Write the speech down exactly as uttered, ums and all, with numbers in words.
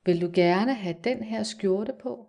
Vil du gerne have den her skjorte på?